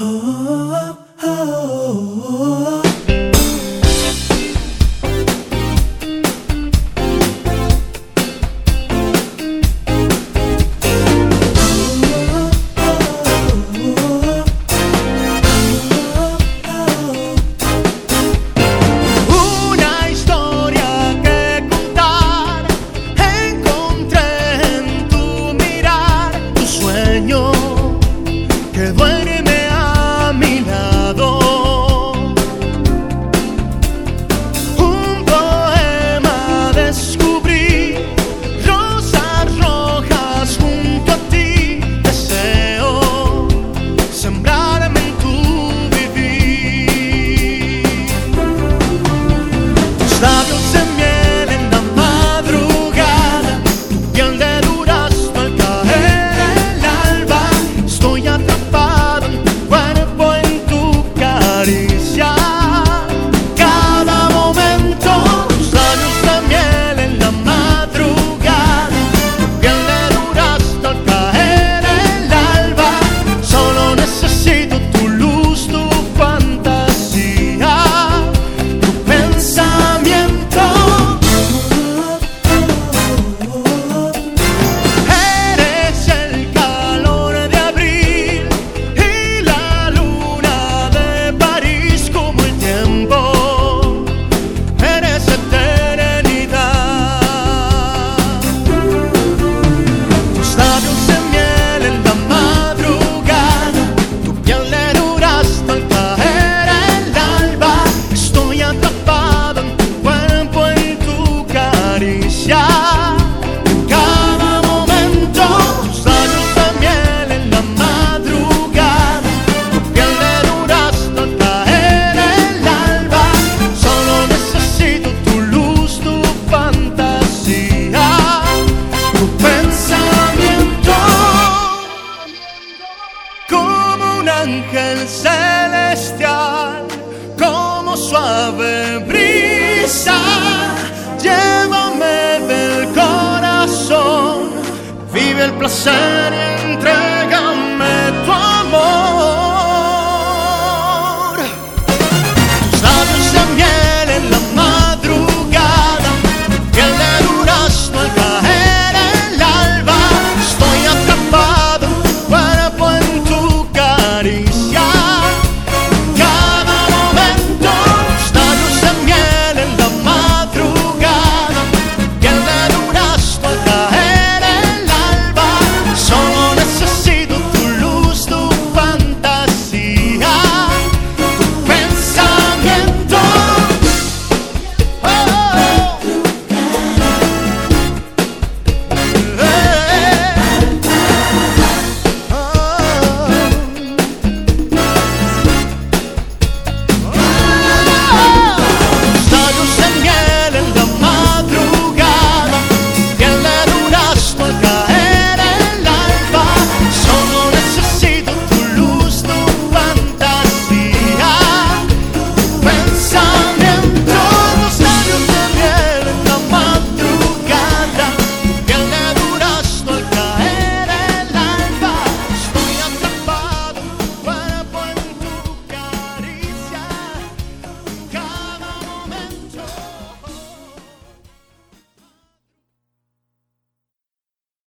Que duerme a mi lado, un poema descubrí, rosas rojas junto a ti, deseo sembrarme en tu vivir. Tus labios se miel en la madrugada, tu piel de durazno al caer el alba, estoy atrapado en tu cuerpo, en tu caricia. Cada momento, tus labios de miel en la madrugada, tu piel de durazno al caer el alba. Solo necesito tu luz, tu fantasía, tu pensamiento. Eres el calor de abril y la luna de París, como el tiempo. Eres eternidad. Tus labios de miel en la madrugada, tu piel de durazno al caer el alba. Estoy atrapado en tu cuerpo, en tu caricia. Cada momento, tus labios de miel en la madrugada, tu piel de durazno al caer el alba. Solo necesito tu luz, tu fantasía, tu pensamiento. Como un ángel celestial, como suave brisa, llévame del corazón, vive el placer y entrega